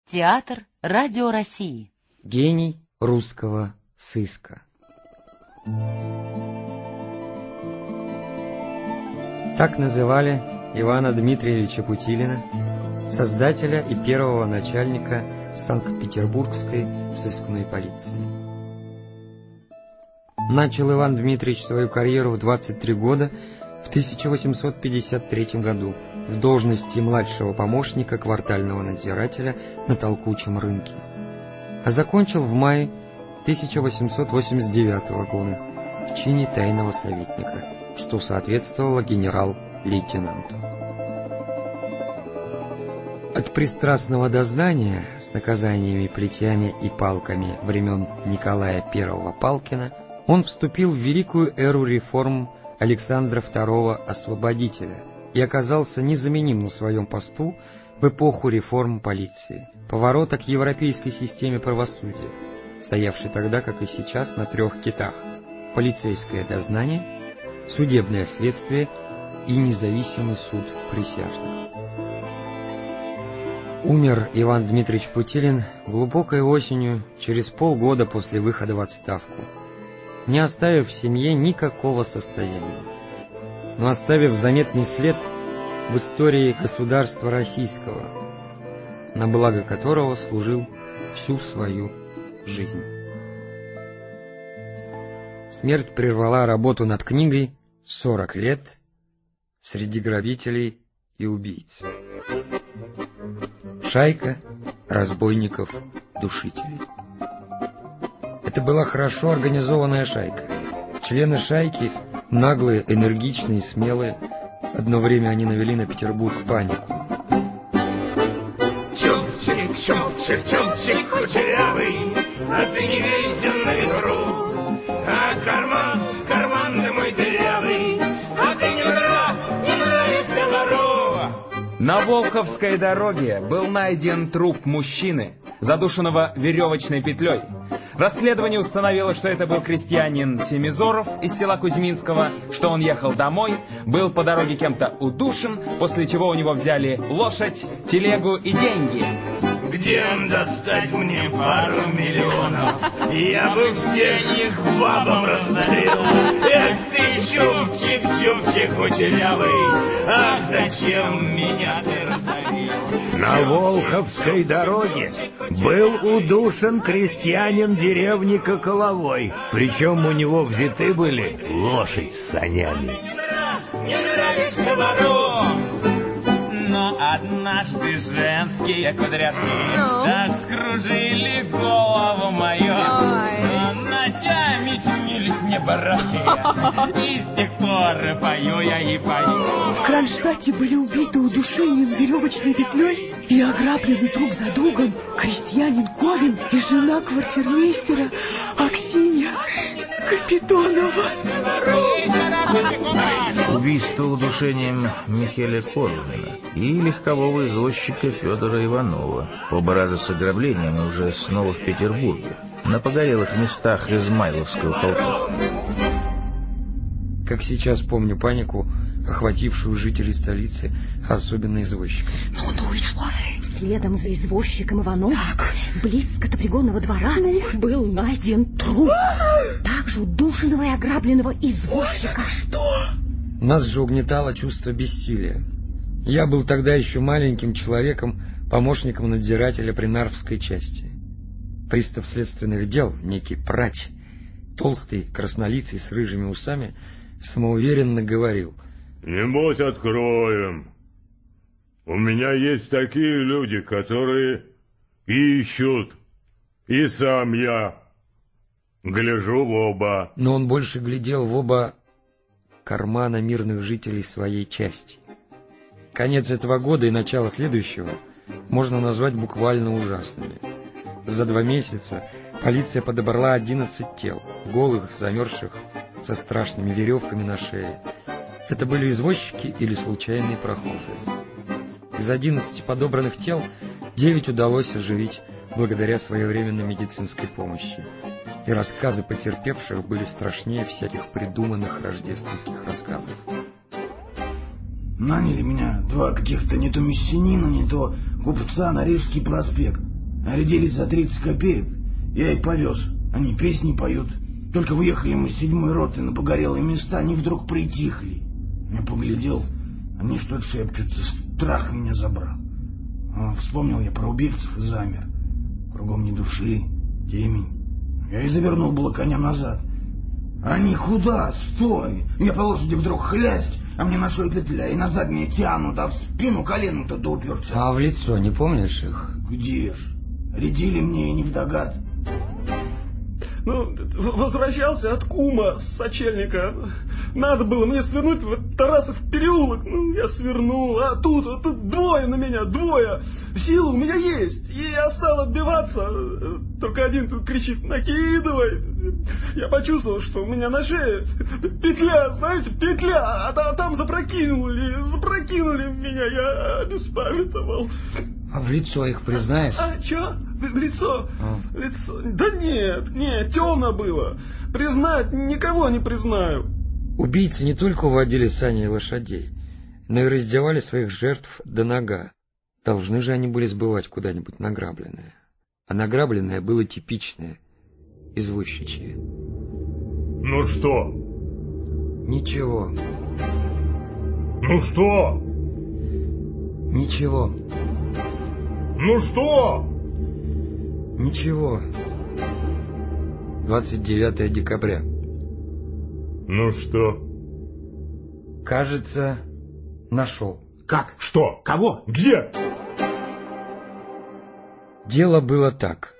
Театр Радио России. Гений русского сыска. Так называли Ивана Дмитриевича Путилина, создателя и первого начальника Санкт-Петербургской сыскной полиции. Начал Иван Дмитриевич свою карьеру в 23 года в 1853 году в должности младшего помощника квартального надзирателя на толкучем рынке, а закончил в мае 1889 года в чине тайного советника, что соответствовало генерал-лейтенанту. От пристрастного дознания с наказаниями плетями и палками времен Николая I Палкина он вступил в великую эру реформ Александра II Освободителя и оказался незаменим на своем посту в эпоху реформ полиции, поворота к европейской системе правосудия, стоявшей тогда, как и сейчас, на 3 китах: полицейское дознание, судебное следствие и независимый суд присяжных. Умер Иван Дмитриевич Путилин глубокой осенью, через полгода после выхода в отставку, не оставив в семье никакого состояния, но оставив заметный след в истории государства российского, на благо которого служил всю свою жизнь. Смерть прервала работу над книгой «40 лет среди грабителей и убийц. Шайка разбойников-душителей». Это была хорошо организованная шайка. Члены шайки, наглые, энергичные, смелые. Одно время они навели на Петербург панику. Чупчик, чупчик, чупчик кучерявый, а ты не весен на ветру. А карман ты мой дырявый, а ты не нравишься вору. На Волховской дороге был найден труп мужчины, задушенного веревочной петлей. Расследование установило, что это был крестьянин Семизоров из села Кузьминского, что он ехал домой, был по дороге кем-то удушен, после чего у него взяли лошадь, телегу и деньги. Где достать мне пару миллионов? Я бы все их бабам раздарил. Эх ты, чупчик, чупчик кучерявый, ах, зачем меня ты разорил? На Волховской дороге был удушен крестьянин деревни Коколовой, причем у него взяты были лошадь с санями. Не нравишься вору? Но однажды женские кудряшки так скружили голову мою, что ночами снились мне барашки, и с тех пор пою я и пою. В Кронштадте были убиты удушением веревочной петлей и ограблены друг за другом крестьянин Ковин и жена квартирмейстера Аксинья Капитонова. Убийство удушением Михаила Ковина и легкового извозчика Федора Иванова. Оба раза с ограблением и уже снова в Петербурге, на погорелых местах Измайловского полка. Как сейчас помню панику, охватившую жителей столицы, а особенно извозчиков. Ну и что? Следом за извозчиком Ивановым, близ Катапригонного двора, был найден труп также удушенного и ограбленного извозчика. Что? Нас же угнетало чувство бессилия. Я был тогда еще маленьким человеком, помощником надзирателя при Нарвской части. Пристав следственных дел, некий Прач, толстый, краснолицый, с рыжими усами, самоуверенно говорил: «Небось, откроем. У меня есть такие люди, которые ищут, и сам я гляжу в оба». Но он больше глядел в оба кармана мирных жителей своей части. Конец этого года и начало следующего можно назвать буквально ужасными. За 2 месяца полиция подобрала 11 тел, голых, замерзших, со страшными веревками на шее. Это были извозчики или случайные прохожие. Из 11 подобранных тел 9 удалось оживить благодаря своевременной медицинской помощи. И рассказы потерпевших были страшнее всяких придуманных рождественских рассказов. Наняли меня 2 каких-то не то мещанина, не то купца на Рижский проспект. Нарядились за 30 копеек, я их повез. Они песни поют. Только выехали мы с 7-й роты на погорелые места, они вдруг притихли. Я поглядел, они что-то шепчутся, страх меня забрал. Вспомнил я про убивцев и замер. Кругом ни души, темень. Я и завернул было коня назад. Они куда? Стой! Я по лошади вдруг хлясть, а мне на шею петля, и назад меня тянут, а в спину коленом-то уперся. А в лицо не помнишь их? Где ж? Рядили мне и невдогад. Ну, возвращался от кума с сочельника. Надо было мне свернуть в Тарасов переулок. Ну, я свернул, а тут двое на меня, двое. Сила у меня есть. И я стал отбиваться. Только один тут кричит: накидывай. Я почувствовал, что у меня на шее петля, знаете, петля. А там запрокинули меня. Я обеспамятовал. А в лицо их признаешь? Чё? В лицо? Лицо? Да нет, темно было. Признать никого не признаю. Убийцы не только уводили сани и лошадей, но и раздевали своих жертв до нога. Должны же они были сбывать куда-нибудь награбленное. А награбленное было типичное, извозчичье. Ну что? Ничего. Ну что? Ничего. Ну что? Ничего. 29 декабря. Ну что? Кажется, нашел. Как? Что? Кого? Где? Дело было так.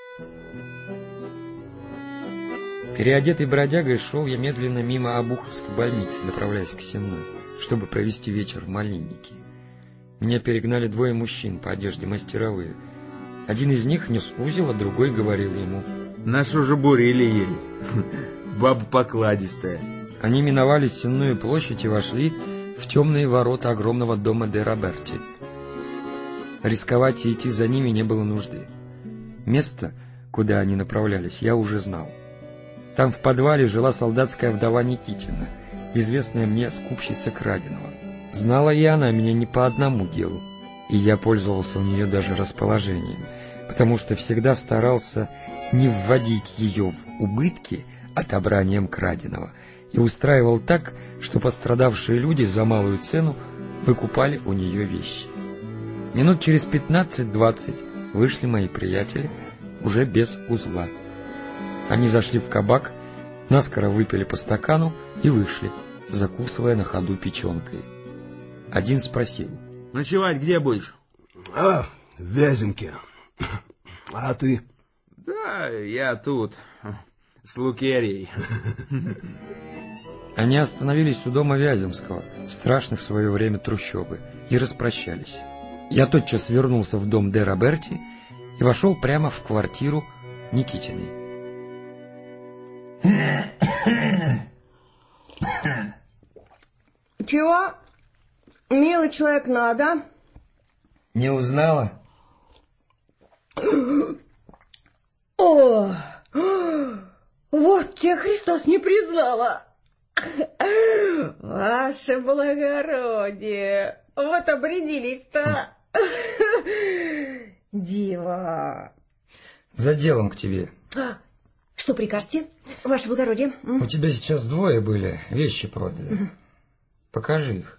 Переодетый бродягой шел я медленно мимо Обуховской больницы, направляясь к Сенной, чтобы провести вечер в Малиннике. Меня перегнали двое мужчин по одежде мастеровые. Один из них нес узел, а другой говорил ему: нашу же бурили ей. Баба покладистая. Они миновали Сенную площадь и вошли в темные ворота огромного дома де Роберти. Рисковать и идти за ними не было нужды. Место, куда они направлялись, я уже знал. Там в подвале жила солдатская вдова Никитина, известная мне скупщица краденого. Знала и она меня не по одному делу, и я пользовался у нее даже расположением, потому что всегда старался не вводить ее в убытки отобранием краденого, и устраивал так, что пострадавшие люди за малую цену выкупали у нее вещи. Минут через 15-20 вышли мои приятели, уже без узла. Они зашли в кабак, наскоро выпили по стакану и вышли, закусывая на ходу печенкой. Один спросил: ночевать где будешь? В Вяземке. А ты? Да, я тут, с Лукерьей. Они остановились у дома Вяземского, страшных в свое время трущобы, и распрощались. Я тотчас вернулся в дом де Роберти и вошел прямо в квартиру Никитиной. Чего? Милый человек, надо? Не узнала? О, вот тебе Христос не признала. Ваше благородие, вот обрядились-то. Дива. За делом к тебе. Что прикажете, ваше благородие? У тебя сейчас двое были, вещи продали. Покажи их.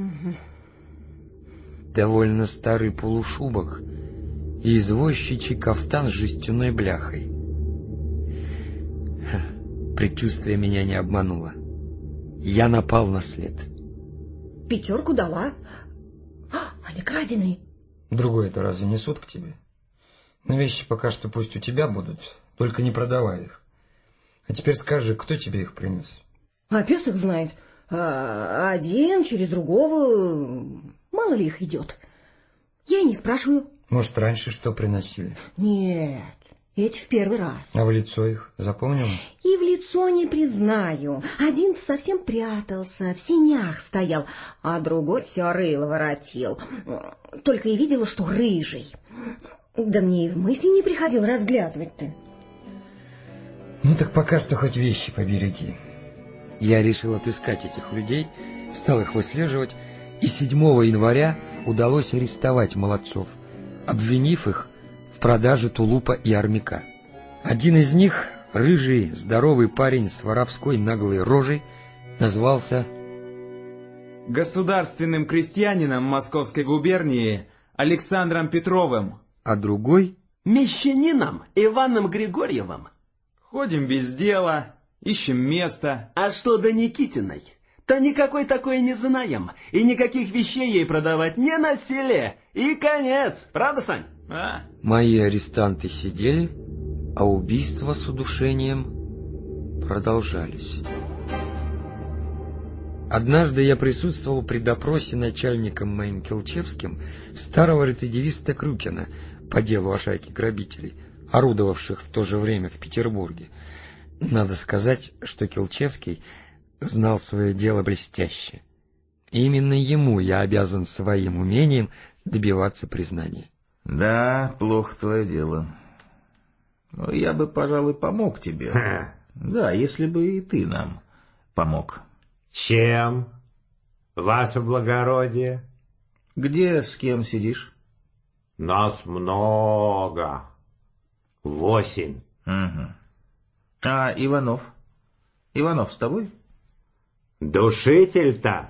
Довольно старый полушубок и извозчичий кафтан с жестяной бляхой. Предчувствие меня не обмануло. Я напал на след. 5 дала. Они краденые. Другой-то разве несут к тебе? Но вещи пока что пусть у тебя будут, только не продавай их. А теперь скажи, кто тебе их принес? А пес их знает. Один через другого. Мало ли их идет. Я и не спрашиваю. Может, раньше что приносили? Нет, эти в первый раз. А в лицо их запомнил? И в лицо не признаю. Один совсем прятался, в сенях стоял, а другой все рыло воротил. Только и видела, что рыжий. Да мне и в мысли не приходило разглядывать-то. Ну так пока что хоть вещи побереги. Я решил отыскать этих людей, стал их выслеживать, и 7 января удалось арестовать молодцов, обвинив их в продаже тулупа и армяка. Один из них, рыжий, здоровый парень с воровской наглой рожей, назвался государственным крестьянином Московской губернии Александром Петровым, а другой мещанином Иваном Григорьевым. Ходим без дела, ищем место. А что до Никитиной? То никакой такой не знаем, и никаких вещей ей продавать не на селе, и конец. Правда, Сань? Мои арестанты сидели, а убийства с удушением продолжались. Однажды я присутствовал при допросе начальником моим Келчевским старого рецидивиста Крюкина по делу о шайке грабителей, орудовавших в то же время в Петербурге. Надо сказать, что Келчевский знал свое дело блестяще. И именно ему я обязан своим умением добиваться признания. Да, плохо твое дело. Но я бы, пожалуй, помог тебе. Да, если бы и ты нам помог. Чем, ваше благородие? Где с кем сидишь? Нас много. 8. Угу. А Иванов? Иванов с тобой? Душитель-то?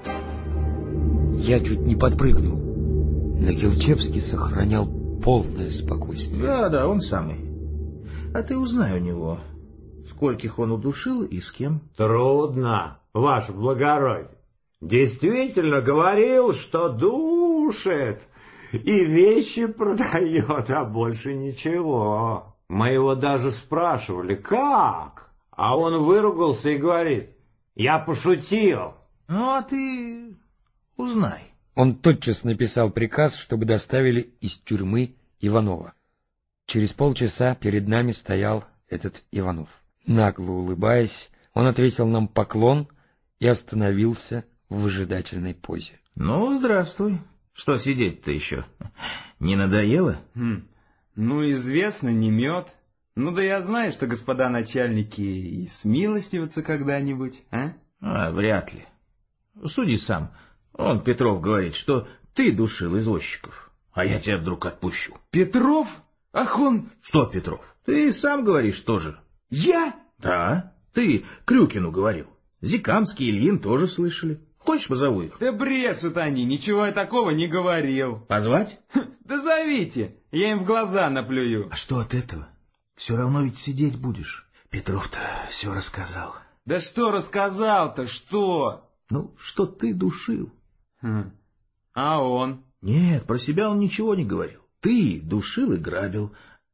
Я чуть не подпрыгнул, но Келчевский сохранял полное спокойствие. Да, он самый. А ты узнай у него, скольких он удушил и с кем. Трудно, ваше благородие. Действительно говорил, что душит и вещи продает, а больше ничего. Мы его даже спрашивали, как? А он выругался и говорит: я пошутил. Ну, а ты узнай. Он тотчас написал приказ, чтобы доставили из тюрьмы Иванова. Через полчаса перед нами стоял этот Иванов. Нагло улыбаясь, он отвесил нам поклон и остановился в выжидательной позе. Ну, здравствуй. Что сидеть-то еще? Не надоело? Ну, известно, не мед. Ну да я знаю, что господа начальники и смилостивятся когда-нибудь, а? Вряд ли. Суди сам. Он, Петров, говорит, что ты душил извозчиков, а я тебя вдруг отпущу. Петров? Ах, он... Что, Петров? Ты сам говоришь тоже. Я? Да, ты Крюкину говорил. Зикамский и Ильин тоже слышали. Хочешь, позову их? Да брешут они, ничего я такого не говорил. Позвать? Да зовите, я им в глаза наплюю. А что от этого? Все равно ведь сидеть будешь. Петров-то все рассказал. Да что рассказал-то, что? Ну, что ты душил. А он? Нет, про себя он ничего не говорил. Ты душил и грабил.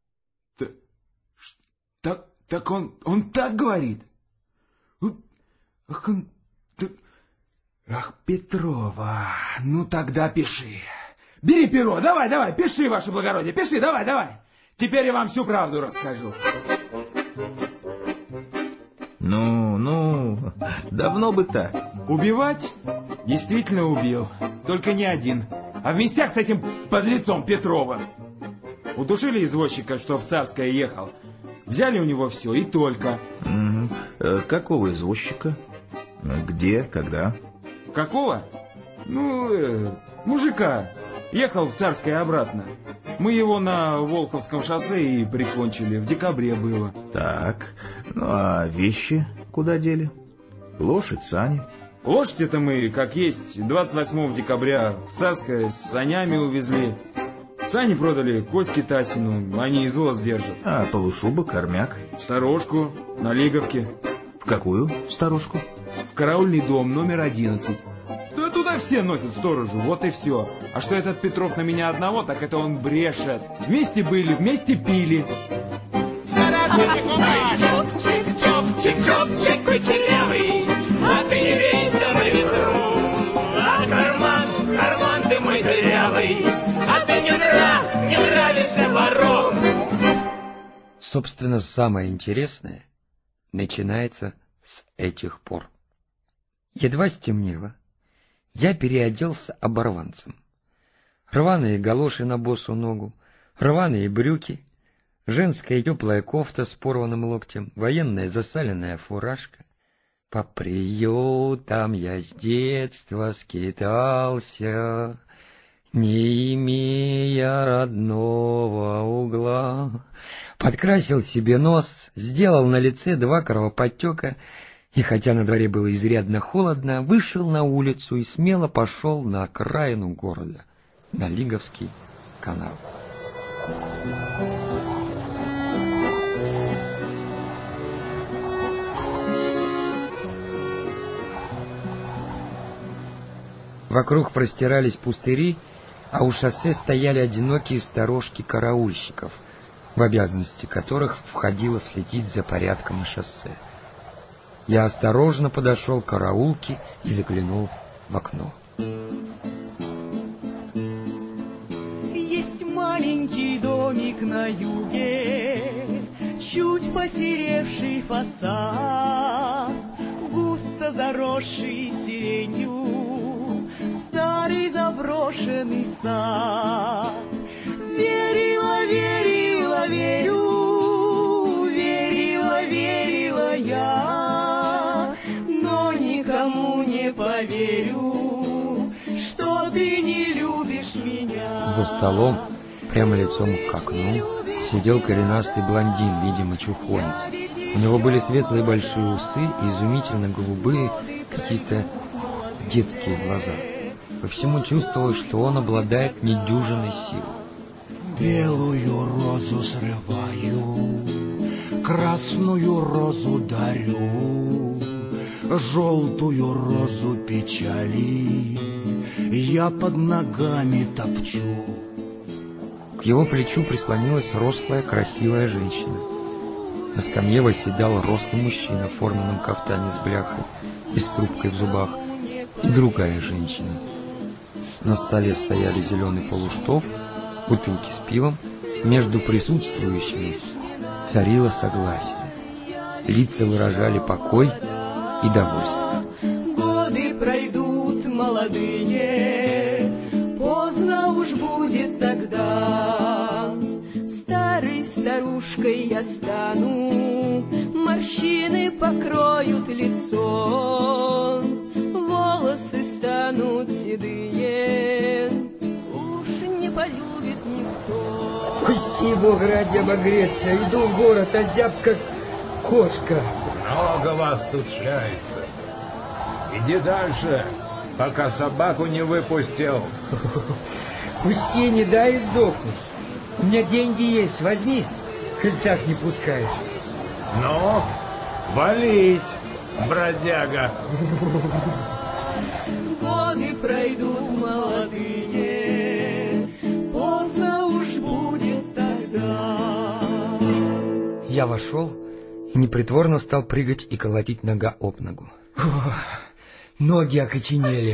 Так он так говорит? Ах, он... Ах, Петрова, ну тогда пиши. Бери перо, давай, пиши, ваше благородие, пиши, давай. Теперь я вам всю правду расскажу. Ну, давно бы так. Убивать? Действительно убил, только не один, а в местях с этим подлецом Петровым. Удушили извозчика, что в Царское ехал. Взяли у него все и только. Какого извозчика? Где, когда? Какого? Ну, мужика. Ехал в Царское обратно. Мы его на Волховском шоссе и прикончили. В декабре было. Так, ну а вещи куда дели? Лошадь, сани? Лошадь это мы, как есть, 28 декабря в Царское с санями увезли. Сани продали Коське Тасину, они извоз держат. А полушубок, армяк? Сторожку на Лиговке. В какую сторожку? В караульный дом номер 11. Да туда все носят сторожу, вот и все. А что этот Петров на меня одного, так это он брешет. Вместе были, вместе пили. Чик-чоп-чик кучерявый, а ты не вейся на ветру. А карман ты мой дырявый, а ты не нравишься воров. Собственно, самое интересное начинается с этих пор. Едва стемнело, я переоделся оборванцем. Рваные галоши на босу ногу, рваные брюки, женская теплая кофта с порванным локтем, военная засаленная фуражка. По приютам я с детства скитался, не имея родного угла. Подкрасил себе нос, сделал на лице 2 кровоподтека, и хотя на дворе было изрядно холодно, вышел на улицу и смело пошел на окраину города, на Лиговский канал. Вокруг простирались пустыри, а у шоссе стояли одинокие сторожки караульщиков, в обязанности которых входило следить за порядком на шоссе. Я осторожно подошел к караулке и заглянул в окно. Есть маленький домик на юге, чуть посеревший фасад, густо заросший сиренью, старый заброшенный сад. Верила, верила, верю, верила, верила я, но никому не поверю, что ты не любишь меня. За столом, прямо лицом к окну, сидел коренастый блондин, видимо, чухонец. У него были светлые большие усы и изумительно голубые, какие-то детские глаза. По всему чувствовалось, что он обладает недюжинной силой. Белую розу срываю, красную розу дарю, желтую розу печали я под ногами топчу. К его плечу прислонилась рослая, красивая женщина. На скамье восседал рослый мужчина в форменном кафтане с бляхой и с трубкой в зубах, и другая женщина. На столе стояли зеленый полуштов, бутылки с пивом. Между присутствующими царило согласие. Лица выражали покой и довольство. Годы пройдут молодые, поздно уж будет тогда. Старой старушкой я стану, морщины покроют лицо, волосы станут седые, уж не полюбит никто. Пусти, Бог ради, обогреться, иду в город, озяб как кошка. Много вас тут шляется. Иди дальше, пока собаку не выпустил. Пусти, не дай сдохнуть. У меня деньги есть, возьми, коль так не пускаешь. Ну, вались, бродяга. Годы пройдут молодые, поздно уж будет тогда. Я вошел и непритворно стал прыгать и колотить нога об ногу. Ох, ноги окоченели.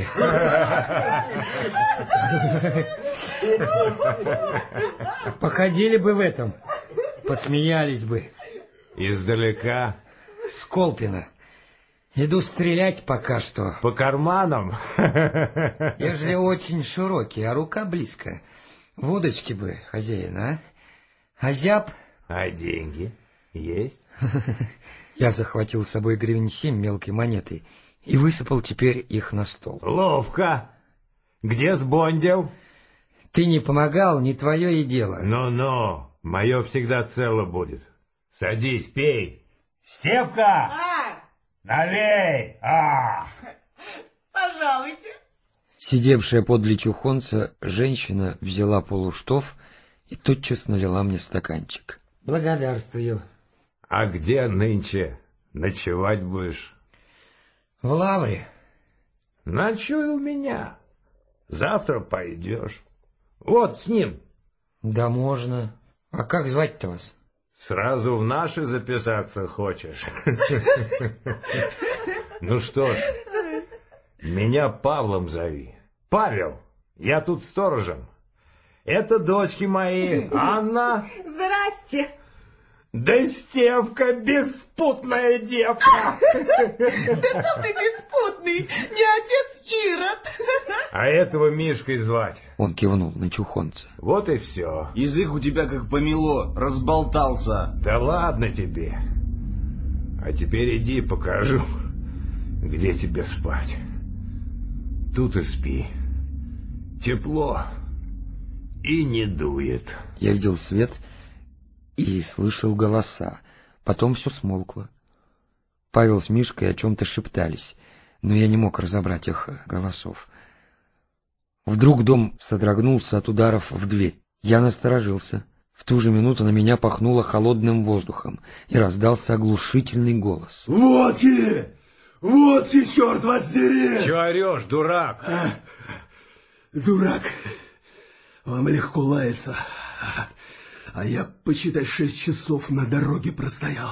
Походили бы в этом, посмеялись бы. Издалека? С Колпина. Иду стрелять пока что. По карманам? Ежели очень широкий, а рука близко. Водочки бы, хозяин, а? Озяб? А деньги есть? Я захватил с собой 7 гривен мелкой монетой и высыпал теперь их на стол. Ловко. Где сбондил? Ты не помогал, не твое и дело. Ну-ну, мое всегда цело будет. Садись, пей. Стевка! Налей! Пожалуйте. Сидевшая подле чухонца женщина взяла полуштов и тотчас налила мне стаканчик. Благодарствую. А где нынче ночевать будешь? В лавре. Ночуй у меня. Завтра пойдешь. Вот с ним. Да можно. А как звать-то вас? Сразу в наши записаться хочешь? Ну что ж, меня Павлом зови. Павел, я тут сторожем. Это дочки мои, Анна. Здрасте. Да Стевка, беспутная девка. Да сам ты беспутный, не отец Ирод. А этого Мишкой звать. Он кивнул на чухонца. Вот и все. Язык у тебя как помело, разболтался. Да ладно тебе. А теперь иди покажу, где тебе спать. Тут и спи. Тепло, и не дует. Я видел свет и слышал голоса. Потом все смолкло. Павел с Мишкой о чем-то шептались, но я не мог разобрать их голосов. Вдруг дом содрогнулся от ударов в дверь. Я насторожился. В ту же минуту на меня пахнуло холодным воздухом, и раздался оглушительный голос. «Водки! Водки, черт вас дери!» Чего орешь, дурак? Дурак, вам легко лаяться, а я, почитай, 6 часов на дороге простоял.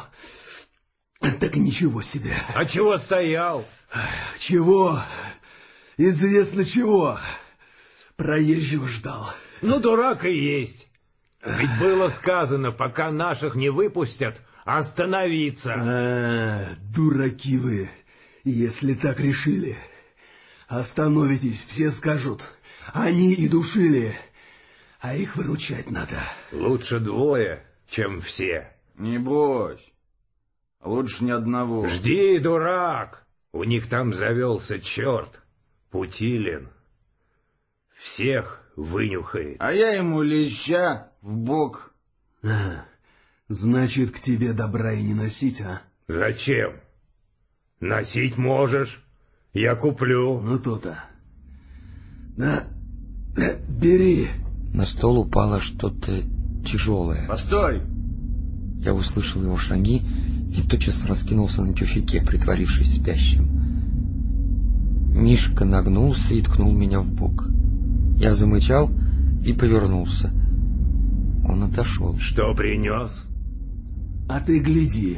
Так ничего себе. А чего стоял? Чего? Известно чего. Проезжего ждал. Ну, дурак и есть. Ведь было сказано, пока наших не выпустят, остановиться. Дураки вы, если так решили. Остановитесь, все скажут. Они и душили, а их выручать надо. Лучше 2, чем все. Не бойся, лучше ни одного. Жди, дурак, у них там завелся черт, Путилин. Всех вынюхает. А я ему леща в бок. Значит, к тебе добра и не носить, а? Зачем? Носить можешь, я куплю. Ну то-то. На, бери. На стол упало что-то тяжелое. Постой! Я услышал его шаги и тотчас раскинулся на тюфяке, притворившись спящим. Мишка нагнулся и ткнул меня в бок. Я замычал и повернулся. Он отошел. Что принес? А ты гляди.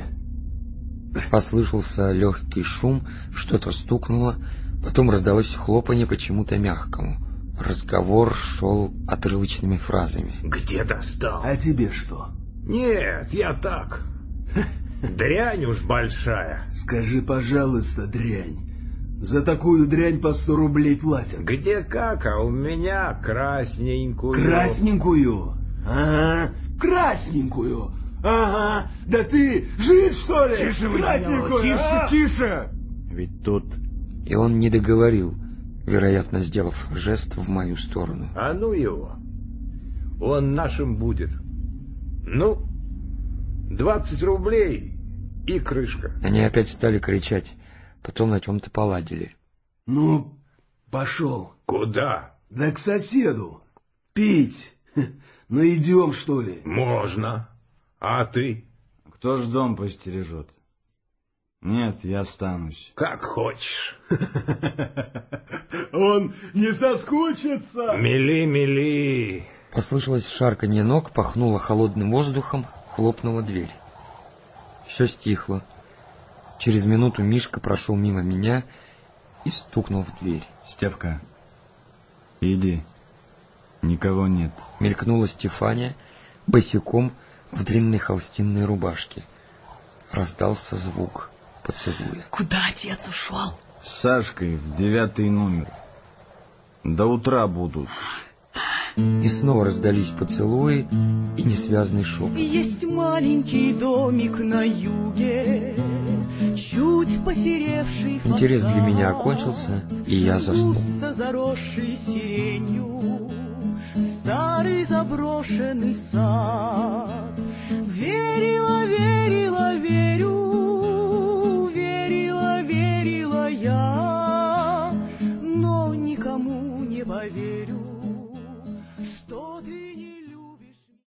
Послышался легкий шум, что-то стукнуло, потом раздалось хлопанье почему-то мягкому. Разговор шел отрывочными фразами. Где достал? А тебе что? Нет, я так. Дрянь уж большая. Скажи, пожалуйста, дрянь. За такую дрянь по 100 рублей платят. Где как, а у меня красненькую. Красненькую? Ага, красненькую. Ага, да ты жив, что ли? Тише вы, тише, тише. Ведь тут... И он не договорил, вероятно, сделав жест в мою сторону. А ну его. Он нашим будет. Ну, 20 рублей и крышка. Они опять стали кричать, потом на чем-то поладили. Ну, пошел. Куда? Да к соседу. Пить. Ну, идем, что ли? Можно. А ты? Кто ж дом постережет? Нет, я останусь. Как хочешь. Он не соскучится. Мели, мели. Послышалось шарканье ног, пахнуло холодным воздухом, хлопнула дверь. Все стихло. Через минуту Мишка прошел мимо меня и стукнул в дверь. Стевка, иди. Никого нет. Мелькнула Стефания босиком в длинной холстинной рубашке. Раздался звук поцелуя. Куда отец ушел? С Сашкой в 9 номер. До утра будут. И снова раздались поцелуи и несвязный шепот. Есть маленький домик на юге, чуть посеревший фасад. Интерес для меня окончился, и я заснул. Густо заросший сиренью, старый заброшенный сад. Верила, верила.